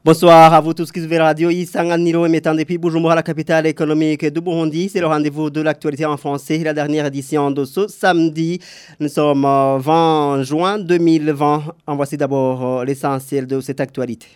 Bonsoir à vous tous qui suivez la radio. Isanganiro émettant depuis Bujumbura, la capitale économique du Burundi. C'est le rendez-vous de l'actualité en français, la dernière édition de ce samedi. Nous sommes 20 juin 2020. En voici d'abord l'essentiel de cette actualité.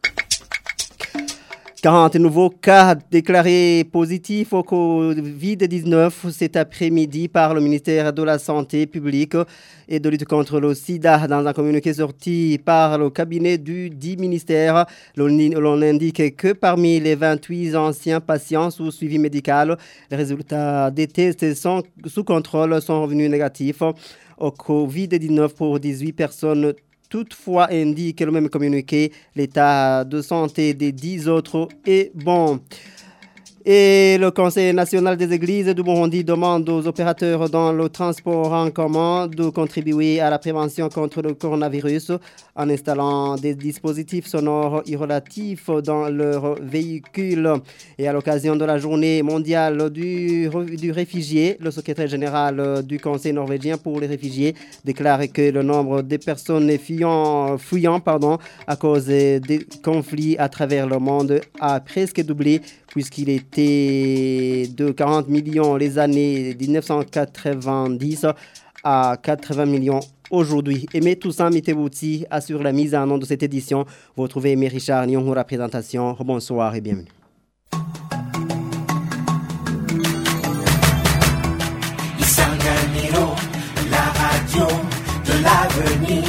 40 nouveaux cas déclarés positifs au Covid-19 cet après-midi par le ministère de la Santé publique et de lutte contre le sida. Dans un communiqué sorti par le cabinet du dit ministère, l'on indique que parmi les 28 anciens patients sous suivi médical, les résultats des tests sous contrôle sont revenus négatifs au Covid-19 pour 18 personnes. Toutefois, indique le même communiqué, l'état de santé des 10 autres est bon. Et le Conseil national des églises du Burundi demande aux opérateurs dans le transport en commun de contribuer à la prévention contre le coronavirus en installant des dispositifs sonores irrelatifs dans leurs véhicules. Et à l'occasion de la journée mondiale du réfugié, le secrétaire général du Conseil norvégien pour les réfugiés déclare que le nombre de personnes fuyant à cause des conflits à travers le monde a presque doublé, puisqu'il était de 40 millions les années 1990 à 80 millions aujourd'hui. Aimé Toussaint Mitebouti assure la mise en nom de cette édition. Vous retrouvez Aimé Richard Nyon pour la présentation. Bonsoir et bienvenue. Isanganiro, la radio de l'avenir.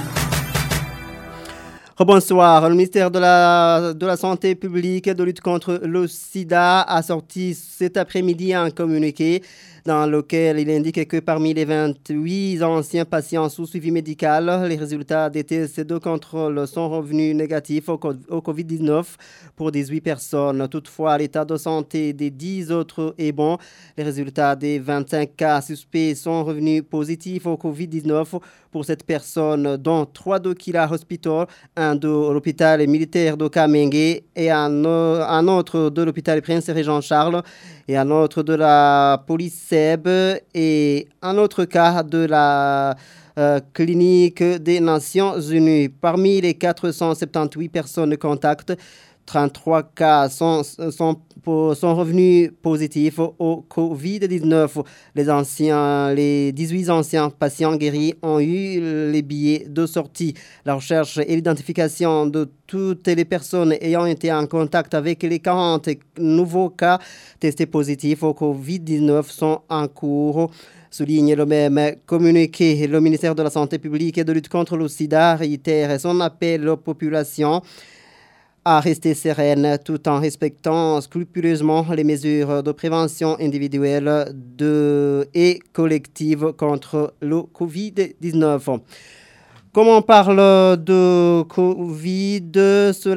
Bonsoir. Le ministère de la Santé publique et de lutte contre le sida a sorti cet après-midi un communiqué dans lequel il indique que parmi les 28 anciens patients sous suivi médical, les résultats des tests de contrôle sont revenus négatifs au Covid-19 pour 18 personnes. Toutefois, l'état de santé des 10 autres est bon. Les résultats des 25 cas suspects sont revenus positifs au Covid-19 pour cette personne, dont 3 de Kila Hospital, un de l'hôpital militaire de Kamenge et un autre de l'hôpital Prince Régent Charles et un autre de la police SEB et un autre cas de la clinique des Nations Unies. Parmi les 478 personnes contacts, 33 cas sont revenus positifs au Covid-19. Les 18 anciens patients guéris ont eu les billets de sortie. La recherche et l'identification de toutes les personnes ayant été en contact avec les 40 nouveaux cas testés positifs au Covid-19 sont en cours. Souligne le même communiqué. Le ministère de la Santé publique et de lutte contre le sida réitère son appel aux populations à rester sereine tout en respectant scrupuleusement les mesures de prévention individuelle et collective contre le Covid-19. Comme on parle de Covid, se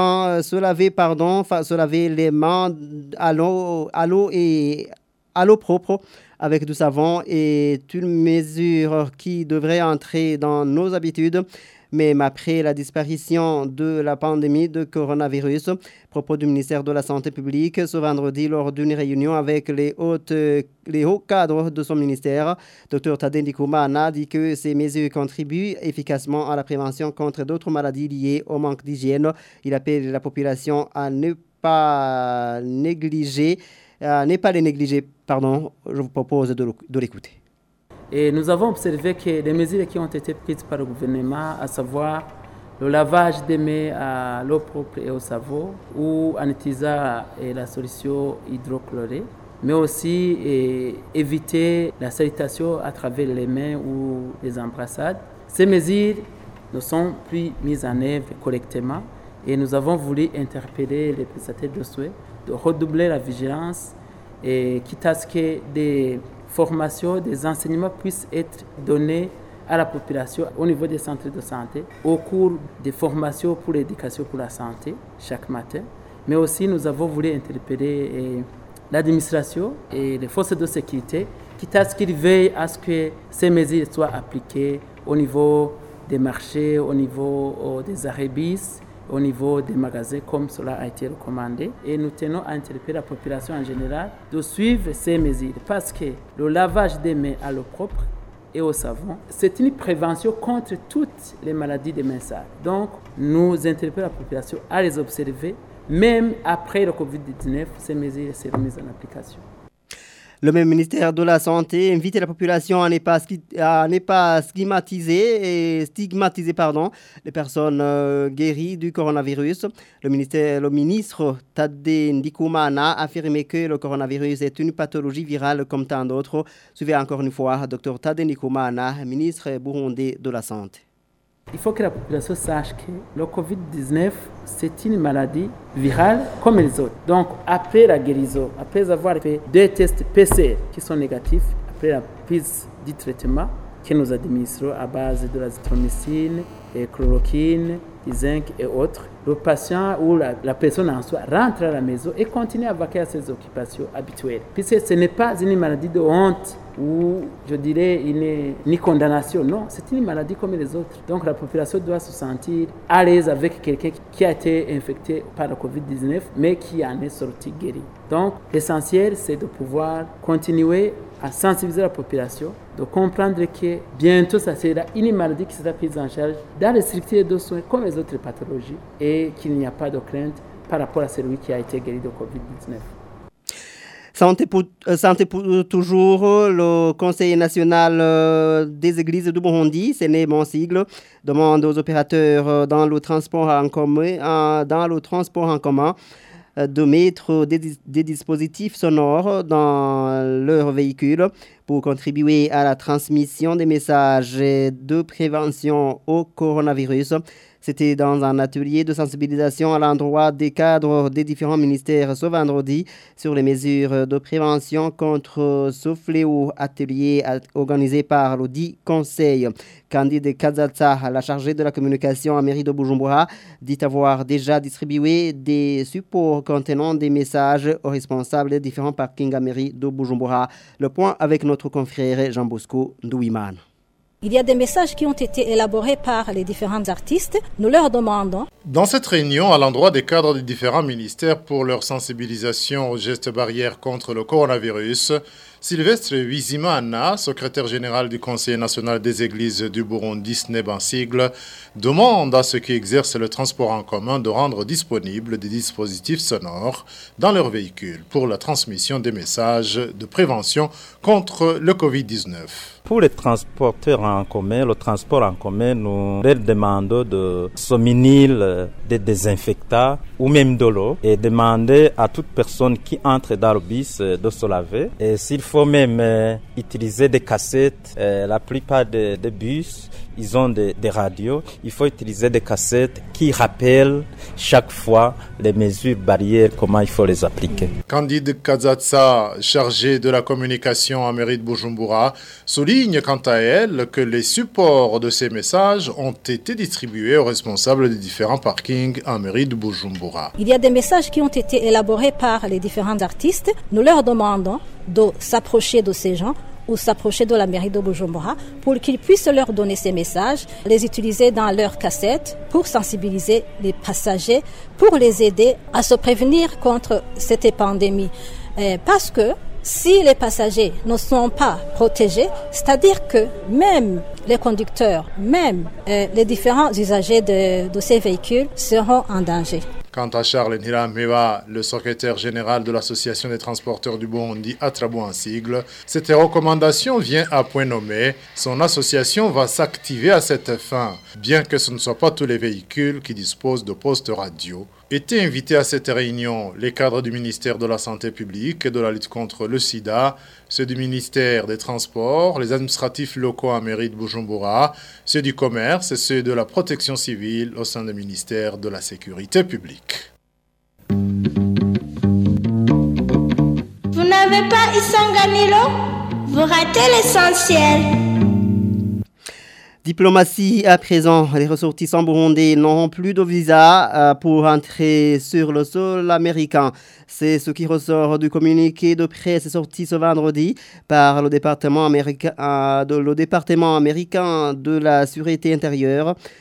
laver les mains à l'eau propre avec du savon est une mesure qui devrait entrer dans nos habitudes. Même après la disparition de la pandémie de coronavirus, propos du ministère de la Santé publique ce vendredi lors d'une réunion avec les hauts cadres de son ministère. Dr Tadé Ndikoumana dit que ces mesures contribuent efficacement à la prévention contre d'autres maladies liées au manque d'hygiène. Il appelle la population à ne pas les négliger. Je vous propose de l'écouter. Et nous avons observé que les mesures qui ont été prises par le gouvernement, à savoir le lavage des mains à l'eau propre et au savon, ou en utilisant la solution hydrochlorée, mais aussi éviter la salutation à travers les mains ou les embrassades. Ces mesures ne sont plus mises en œuvre correctement et nous avons voulu interpeller les prestataires de soins de redoubler la vigilance et quitte à ce que des formations, des enseignements puissent être donnés à la population au niveau des centres de santé, au cours des formations pour l'éducation pour la santé chaque matin. Mais aussi, nous avons voulu interpeller l'administration et les forces de sécurité, quitte à ce qu'ils veillent à ce que ces mesures soient appliquées au niveau des marchés, au niveau des arrêt-bus, au niveau des magasins, comme cela a été recommandé. Et nous tenons à interpeller la population en général de suivre ces mesures, parce que le lavage des mains à l'eau propre et au savon. C'est une prévention contre toutes les maladies des mains sales. Donc, nous interpellons la population à les observer, même après le Covid-19, ces mesures seront mises en application. Le même ministère de la Santé invite la population à ne pas stigmatiser les personnes guéries du coronavirus. Le ministre Tadé Ndikumana a affirmé que le coronavirus est une pathologie virale comme tant d'autres. Suivez encore une fois Dr Tadé Ndikumana, ministre burundais de la Santé. Il faut que la population sache que le Covid-19, c'est une maladie virale comme les autres. Donc, après la guérison, après avoir fait 2 tests PCR qui sont négatifs, après la prise du traitement que nous administrons à base de l'azithromycine, et chloroquine, du zinc et autres, le patient ou la personne en soi rentre à la maison et continue à vaquer à ses occupations habituelles. Puisque ce n'est pas une maladie de honte ou, je dirais, une condamnation. Non, c'est une maladie comme les autres. Donc la population doit se sentir à l'aise avec quelqu'un qui a été infecté par le Covid-19, mais qui en est sorti guéri. Donc l'essentiel, c'est de pouvoir continuer à sensibiliser la population, de comprendre que bientôt, ça sera une maladie qui sera prise en charge dans les structures de soins comme les autres pathologies et qu'il n'y a pas de crainte par rapport à celui qui a été guéri de Covid-19. Santé pour toujours, le Conseil national des églises du Burundi, c'est né mon sigle, demande aux opérateurs dans le transport en commun, de mettre des dispositifs sonores dans leurs véhicules pour contribuer à la transmission des messages de prévention au coronavirus. C'était dans un atelier de sensibilisation à l'endroit des cadres des différents ministères ce vendredi sur les mesures de prévention contre ce fléau, atelier organisé par le dit conseil. Candide Kazatsa, la chargée de la communication à mairie de Bujumbura, dit avoir déjà distribué des supports contenant des messages aux responsables des différents parkings à mairie de Bujumbura. Le point avec notre confrère Jean Bosco Ndouiman. Il y a des messages qui ont été élaborés par les différents artistes. Nous leur demandons. Dans cette réunion, à l'endroit des cadres des différents ministères pour leur sensibilisation aux gestes barrières contre le coronavirus, Sylvestre Wizimana, secrétaire général du Conseil national des églises du Burundi, SNEB en sigle, demande à ceux qui exercent le transport en commun de rendre disponibles des dispositifs sonores dans leurs véhicules pour la transmission des messages de prévention contre le Covid-19. Pour les transporteurs en commun, le transport en commun, nous leur demandons de se munir de désinfectants ou même de l'eau et demander à toute personne qui entre dans le bus de se laver. Et s'il faut même utiliser des cassettes, la plupart des bus, ils ont des radios. Il faut utiliser des cassettes qui rappellent chaque fois les mesures barrières, comment il faut les appliquer. Candide Kazatsa, chargée de la communication à mairie de Bujumbura, souligne quant à elle que les supports de ces messages ont été distribués aux responsables des différents parkings en mairie de Bujumbura. Il y a des messages qui ont été élaborés par les différents artistes. Nous leur demandons de s'approcher de ces gens ou s'approcher de la mairie de Bujumbura pour qu'ils puissent leur donner ces messages, les utiliser dans leurs cassettes pour sensibiliser les passagers, pour les aider à se prévenir contre cette pandémie. Parce que si les passagers ne sont pas protégés, c'est-à-dire que même les conducteurs, même les différents usagers de ces véhicules seront en danger. Quant à Charles Ntirameba, le secrétaire général de l'association des transporteurs du Burundi, Atrabo en sigle, cette recommandation vient à point nommé. Son association va s'activer à cette fin, bien que ce ne soient pas tous les véhicules qui disposent de postes radio. Étaient invités à cette réunion les cadres du ministère de la Santé publique et de la lutte contre le sida, ceux du ministère des Transports, les administratifs locaux en mairie de Bujumbura, ceux du commerce et ceux de la protection civile au sein du ministère de la Sécurité publique. Vous n'avez pas Isanganilo? Vous ratez l'essentiel. Diplomatie à présent, les ressortissants burundais n'auront plus de visa pour entrer sur le sol américain. C'est ce qui ressort du communiqué de presse sorti ce vendredi par le département américain de la Sûreté intérieure.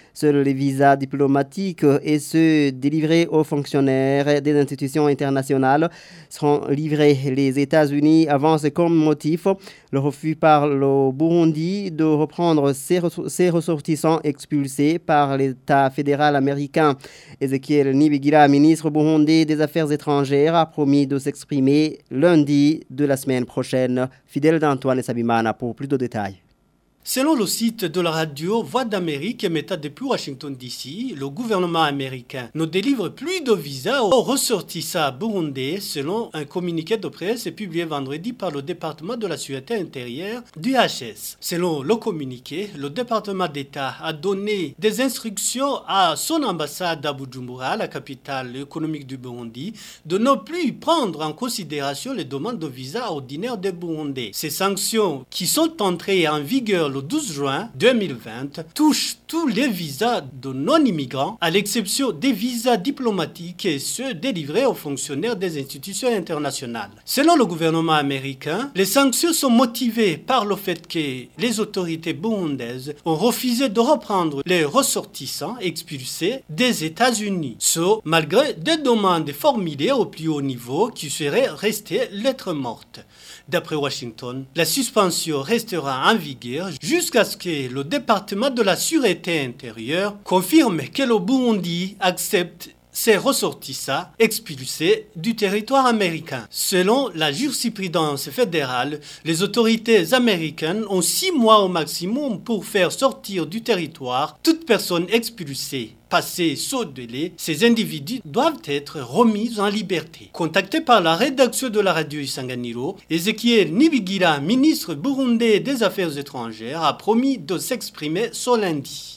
Seuls les visas diplomatiques et ceux délivrés aux fonctionnaires des institutions internationales seront livrés. Les États-Unis avancent comme motif le refus par le Burundi de reprendre ses ressortissants expulsés par l'État fédéral américain. Ezekiel Nibigira, ministre burundais des Affaires étrangères, a promis de s'exprimer lundi de la semaine prochaine. Fidèle d'Antoine Sabimana pour plus de détails. Selon le site de la radio Voix d'Amérique émettant depuis Washington DC, le gouvernement américain ne délivre plus de visas aux ressortissants burundais selon un communiqué de presse publié vendredi par le département de la Sûreté intérieure du HS. Selon le communiqué, le département d'État a donné des instructions à son ambassade à Bujumbura, la capitale économique du Burundi, de ne plus prendre en considération les demandes de visa ordinaires des Burundais. Ces sanctions, qui sont entrées en vigueur le 12 juin 2020, touche tous les visas de non-immigrants, à l'exception des visas diplomatiques et ceux délivrés aux fonctionnaires des institutions internationales. Selon le gouvernement américain, les sanctions sont motivées par le fait que les autorités burundaises ont refusé de reprendre les ressortissants expulsés des États-Unis, ce malgré des demandes formulées au plus haut niveau qui seraient restées lettres mortes. D'après Washington, la suspension restera en vigueur jusqu'à ce que le département de la Sûreté intérieure confirme que le Burundi accepte ses ressortissants expulsés du territoire américain. Selon la jurisprudence fédérale, les autorités américaines ont 6 mois au maximum pour faire sortir du territoire toute personne expulsée. Passé ce délai, ces individus doivent être remis en liberté. Contacté par la rédaction de la radio Isanganiro, Ezekiel Nibigira, ministre burundais des Affaires étrangères, a promis de s'exprimer ce lundi.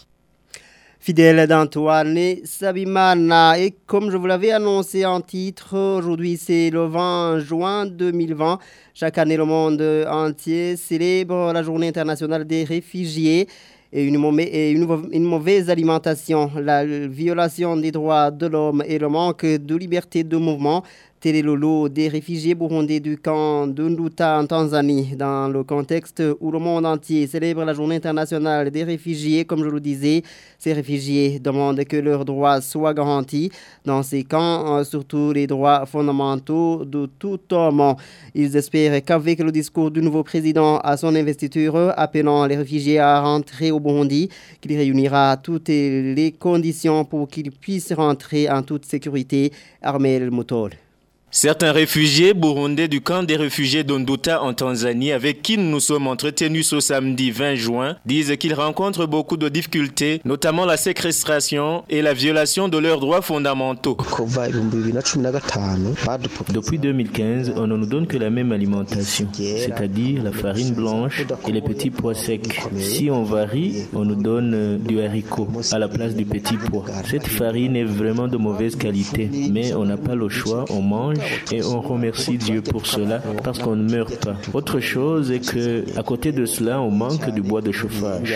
Fidèle d'Antoine Sabimana, et comme je vous l'avais annoncé en titre, aujourd'hui c'est le 20 juin 2020. Chaque année, le monde entier célèbre la journée internationale des réfugiés. Et une mauvaise alimentation, la violation des droits de l'homme et le manque de liberté de mouvement. Tel est le lot des réfugiés burundais du camp de Nduta en Tanzanie, dans le contexte où le monde entier célèbre la journée internationale des réfugiés. Comme je le disais, ces réfugiés demandent que leurs droits soient garantis dans ces camps, surtout les droits fondamentaux de tout homme. Ils espèrent qu'avec le discours du nouveau président à son investiture, appelant les réfugiés à rentrer au Burundi, qu'il réunira toutes les conditions pour qu'ils puissent rentrer en toute sécurité. Armel Motol. Certains réfugiés burundais du camp des réfugiés d'Onduta en Tanzanie, avec qui nous nous sommes entretenus ce samedi 20 juin, disent qu'ils rencontrent beaucoup de difficultés, notamment la séquestration et la violation de leurs droits fondamentaux. Depuis 2015, on ne nous donne que la même alimentation, c'est-à-dire la farine blanche et les petits pois secs. Si on varie, on nous donne du haricot à la place du petit pois. Cette farine est vraiment de mauvaise qualité, mais on n'a pas le choix, on mange. Et on remercie Dieu pour cela parce qu'on ne meurt pas. Autre chose est que à côté de cela, on manque du bois de chauffage.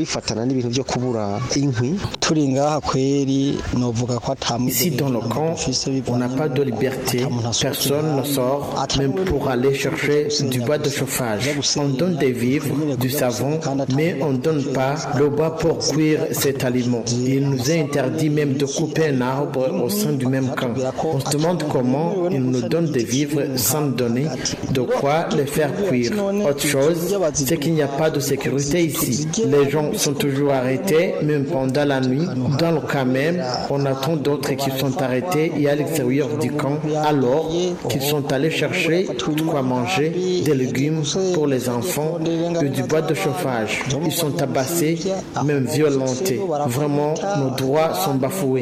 Ici dans le camp, on n'a pas de liberté. Personne ne sort même pour aller chercher du bois de chauffage. On donne des vivres, du savon, mais on ne donne pas le bois pour cuire cet aliment. Il nous est interdit même de couper un arbre au sein du même camp. On se demande comment ils nous donnent des vivres sans donner de quoi les faire cuire. Autre chose, c'est qu'il n'y a pas de sécurité ici. Les gens sont toujours arrêtés, même pendant la nuit. Dans le cas même, on attend d'autres qui sont arrêtés et à l'extérieur du camp, alors qu'ils sont allés chercher de quoi manger, des légumes pour les enfants et du bois de chauffage. Ils sont tabassés, même violentés. Vraiment, nos droits sont bafoués.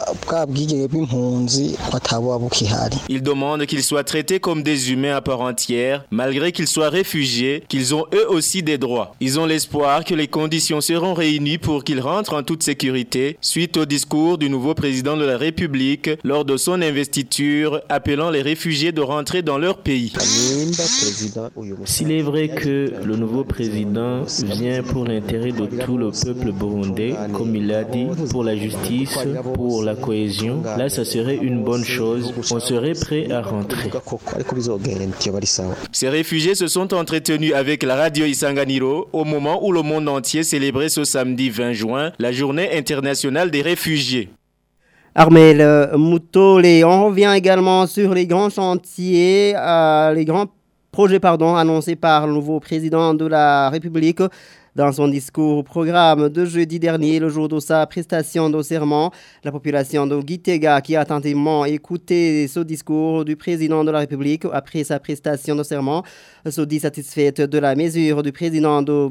Ils demandent qu'ils soient traités comme des humains à part entière, malgré qu'ils soient réfugiés, qu'ils ont eux aussi des droits. Ils ont l'espoir que les conditions seront réunies pour qu'ils rentrent en toute sécurité, suite au discours du nouveau président de la République lors de son investiture, appelant les réfugiés de rentrer dans leur pays. S'il est vrai que le nouveau président vient pour l'intérêt de tout le peuple burundais, comme il l'a dit, pour la justice, pour la cohésion, là ça serait une bonne chose. On serait seraient prêts à rentrer. Ces réfugiés se sont entretenus avec la radio Isanganiro au moment où le monde entier célébrait ce samedi 20 juin la journée internationale des réfugiés. Armel Moutolé, on revient également sur les grands chantiers, les grands projets annoncés par le nouveau président de la République. Dans son discours au programme de jeudi dernier, le jour de sa prestation de serment, la population de Gitega qui a attentivement écouté ce discours du président de la République après sa prestation de serment se dit satisfaite de la mesure du président de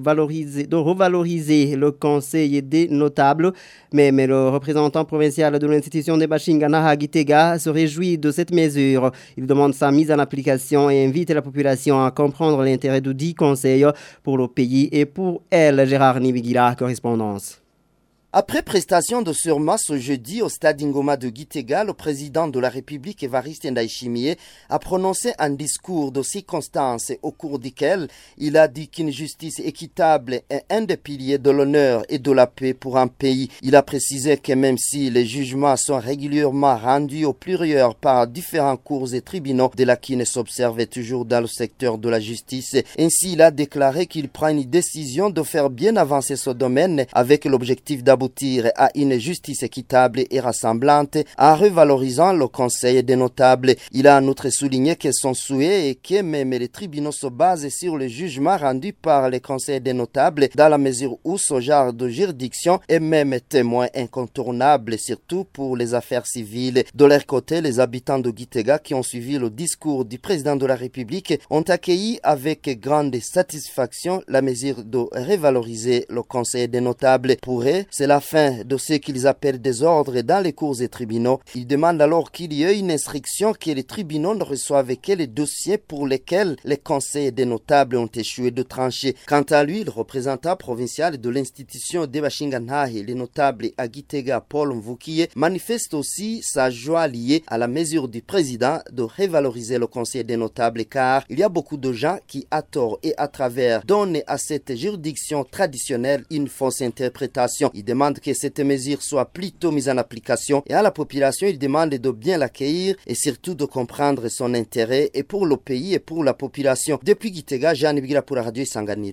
revaloriser le conseil des notables. Mais le représentant provincial de l'institution de Bashinga Naha Gitega se réjouit de cette mesure. Il demande sa mise en application et invite la population à comprendre l'intérêt de 10 conseils pour le pays et pour elle. Gérard Nibigila, correspondance. Après prestation de serment ce jeudi au stade Ngoma de Gitega, le président de la République Évariste Ndayishimiye a prononcé un discours de circonstances au cours duquel il a dit qu'une justice équitable est un des piliers de l'honneur et de la paix pour un pays. Il a précisé que même si les jugements sont régulièrement rendus au pluriel par différents cours et tribunaux, des lacunes s'observent toujours dans le secteur de la justice. Ainsi, il a déclaré qu'il prend une décision de faire bien avancer ce domaine avec l'objectif d'aboutir à une justice équitable et rassemblante en revalorisant le conseil des notables. Il a en outre souligné que son souhait est que même les tribunaux se basent sur le jugement rendu par les conseils des notables dans la mesure où ce genre de juridiction est même témoin incontournable, surtout pour les affaires civiles. De leur côté, les habitants de Gitega qui ont suivi le discours du président de la République ont accueilli avec grande satisfaction la mesure de revaloriser le conseil des notables. Pour eux, c'est la fin de ce qu'ils appellent des ordres dans les cours et tribunaux. Ils demandent alors qu'il y ait une instruction que les tribunaux ne reçoivent que les dossiers pour lesquels les conseils des notables ont échoué de trancher. Quant à lui, le représentant provincial de l'institution de Bashinga Nahe, les notables à Gitega, Paul Mvukiye, manifeste aussi sa joie liée à la mesure du président de revaloriser le conseil des notables, car il y a beaucoup de gens qui, à tort et à travers, donnent à cette juridiction traditionnelle une fausse interprétation. Il demande que cette mesure soit plutôt mise en application et à la population, il demande de bien l'accueillir et surtout de comprendre son intérêt et pour le pays et pour la population. Depuis Gitega, Jean Nibigila pour la radio Isanganiro.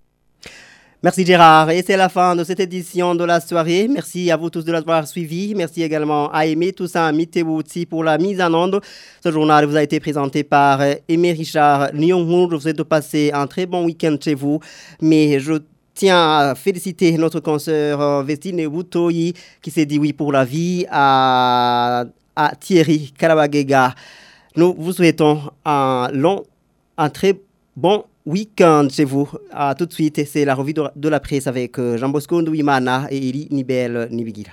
Merci Gérard. Et c'est la fin de cette édition de la soirée. Merci à vous tous de l'avoir suivi. Merci également à Aimé Toussaint Mitebouti pour la mise en onde. Ce journal vous a été présenté par Aimé Richard Nyonghou. Je vous souhaite de passer un très bon week-end chez vous. Mais je tiens à féliciter notre consoeur Vestine Boutoyi qui s'est dit oui pour la vie à Thierry Kalabagega. Nous vous souhaitons un très bon week-end chez vous. À tout de suite, c'est la revue de la presse avec Jean Bosco Ndouimana et Eli Nibel Nibigila.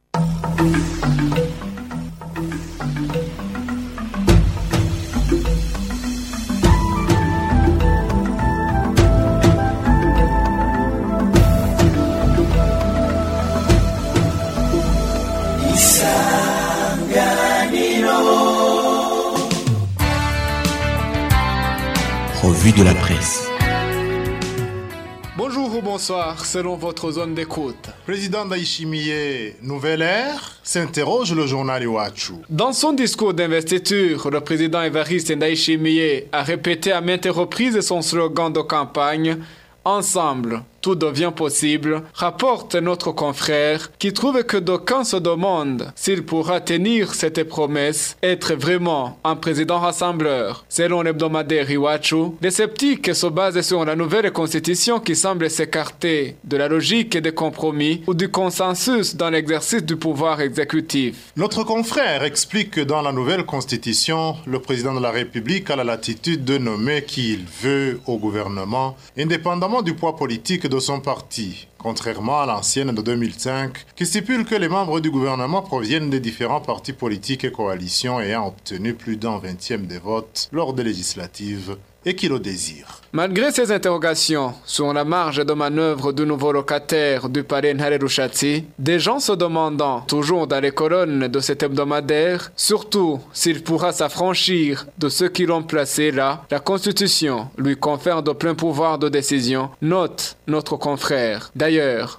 Revue de la presse. Bonjour ou bonsoir, selon votre zone d'écoute. Président Ndayishimiye, nouvelle ère, s'interroge le journal Iwachu. Dans son discours d'investiture, le président Évariste Ndayishimiye a répété à maintes reprises son slogan de campagne « Ensemble, tout devient possible », rapporte notre confrère qui trouve que d'aucuns se demandent s'il pourra tenir cette promesse, être vraiment un président rassembleur. Selon l'hebdomadaire Iwachu, les sceptiques se basent sur la nouvelle constitution qui semble s'écarter de la logique des compromis ou du consensus dans l'exercice du pouvoir exécutif. Notre confrère explique que dans la nouvelle constitution, le président de la République a la latitude de nommer qui il veut au gouvernement, indépendamment du poids politique de son parti, contrairement à l'ancienne de 2005, qui stipule que les membres du gouvernement proviennent des différents partis politiques et coalitions ayant obtenu plus d'un 20e des votes lors des législatives et qui le désirent. Malgré ces interrogations sur la marge de manœuvre du nouveau locataire du palais Nharerushati, des gens se demandant, toujours dans les colonnes de cet hebdomadaire, surtout s'il pourra s'affranchir de ceux qui l'ont placé là, la Constitution lui confère de pleins pouvoirs de décision, note notre confrère. D'ailleurs,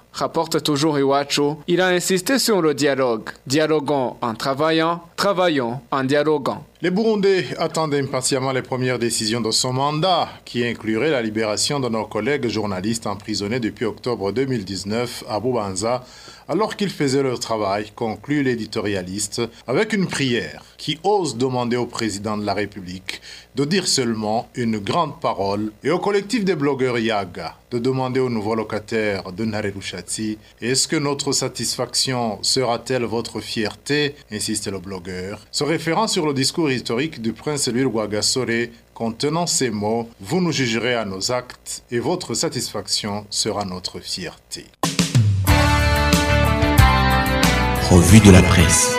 rapporte toujours Iwachu. Il a insisté sur le dialogue. Dialoguons en travaillant, travaillons en dialoguant. Les Burundais attendent impatiemment les premières décisions de son mandat, qui inclurait la libération de nos collègues journalistes emprisonnés depuis octobre 2019 à Bubanza, alors qu'ils faisaient leur travail, conclut l'éditorialiste, avec une prière qui ose demander au président de la République de dire seulement une grande parole et au collectif des blogueurs Yaga de demander aux nouveaux locataires de Narelushatsi « Est-ce que notre satisfaction sera-t-elle votre fierté ?» insiste le blogueur. Se référant sur le discours historique du prince Louis Rwagasore contenant ces mots « Vous nous jugerez à nos actes et votre satisfaction sera notre fierté ». Revue de la presse.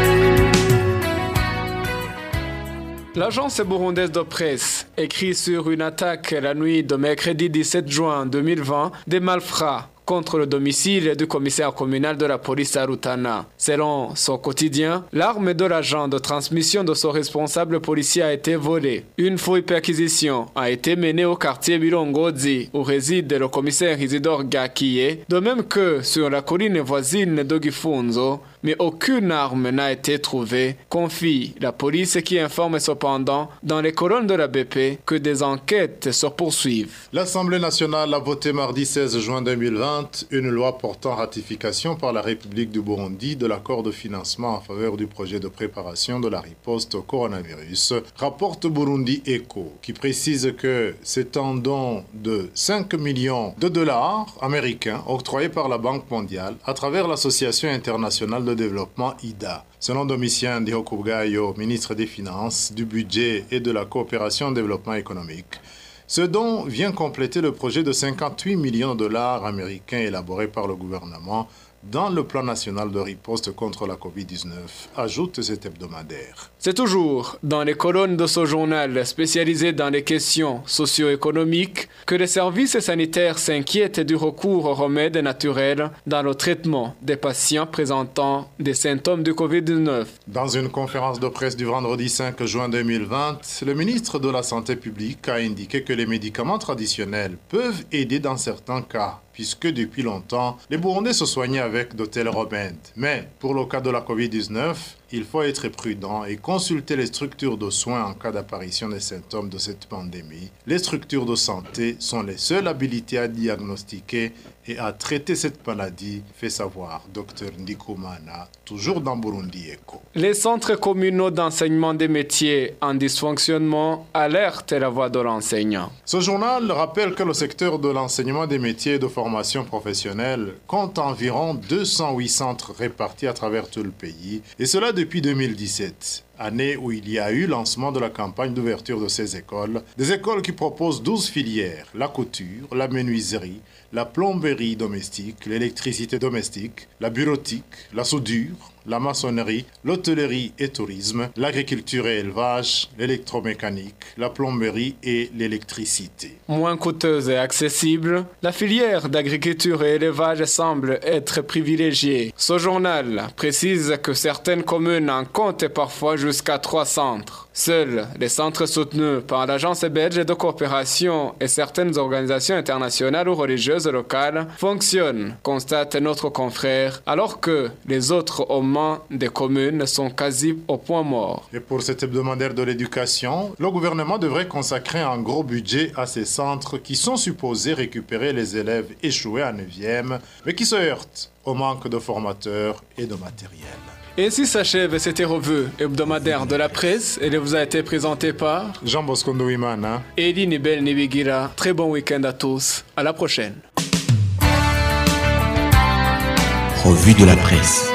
L'agence burundaise de presse écrit sur une attaque la nuit de mercredi 17 juin 2020 des malfrats contre le domicile du commissaire communal de la police à Rutana. Selon son quotidien, l'arme de l'agent de transmission de son responsable policier a été volée. Une fouille perquisition a été menée au quartier Birongozi où réside le commissaire Isidore Gakiye, de même que sur la colline voisine de Gifunzo, mais aucune arme n'a été trouvée, confie la police qui informe cependant dans les colonnes de la BP que des enquêtes se poursuivent. L'Assemblée nationale a voté mardi 16 juin 2020 une loi portant ratification par la République du Burundi de l'accord de financement en faveur du projet de préparation de la riposte au coronavirus, rapporte Burundi Echo, qui précise que c'est un don de 5 millions de dollars américains octroyé par la Banque mondiale à travers l'Association internationale de développement IDA. Selon Domitien Ndihokubwayo, ministre des Finances, du Budget et de la Coopération et Développement économique, ce don vient compléter le projet de 58 millions de dollars américains élaboré par le gouvernement dans le plan national de riposte contre la COVID-19, ajoute cet hebdomadaire. C'est toujours dans les colonnes de ce journal spécialisé dans les questions socio-économiques que les services sanitaires s'inquiètent du recours aux remèdes naturels dans le traitement des patients présentant des symptômes du COVID-19. Dans une conférence de presse du vendredi 5 juin 2020, le ministre de la Santé publique a indiqué que les médicaments traditionnels peuvent aider dans certains cas, puisque depuis longtemps, les Burundais se soignaient avec de tels remèdes. Mais pour le cas de la COVID-19, il faut être prudent et consulter les structures de soins en cas d'apparition des symptômes de cette pandémie. Les structures de santé sont les seules habilitées à diagnostiquer et à traiter cette maladie, fait savoir Dr Ndikumana, toujours dans Burundi Echo. Les centres communaux d'enseignement des métiers en dysfonctionnement alertent la voix de l'enseignant. Ce journal rappelle que le secteur de l'enseignement des métiers et de formation professionnelle compte environ 208 centres répartis à travers tout le pays, et cela depuis 2017. Année où il y a eu lancement de la campagne d'ouverture de ces écoles. Des écoles qui proposent 12 filières, la couture, la menuiserie, la plomberie domestique, l'électricité domestique, la bureautique, la soudure, la maçonnerie, l'hôtellerie et tourisme, l'agriculture et élevage, l'électromécanique, la plomberie et l'électricité. Moins coûteuse et accessible, la filière d'agriculture et élevage semble être privilégiée. Ce journal précise que certaines communes en comptent parfois jusqu'à 3 centres. Seuls les centres soutenus par l'Agence belge de coopération et certaines organisations internationales ou religieuses locales fonctionnent, constate notre confrère, alors que les autres au Mans des communes sont quasi au point mort. Et pour cet hebdomadaire de l'éducation, le gouvernement devrait consacrer un gros budget à ces centres qui sont supposés récupérer les élèves échoués en 9e, mais qui se heurtent au manque de formateurs et de matériel. Ainsi s'achève cette revue hebdomadaire de la presse. Elle vous a été présentée par Jean-Bosco Ndouimana et Eline Bel Nibigira. Très bon week-end à tous. À la prochaine. Revue de la presse.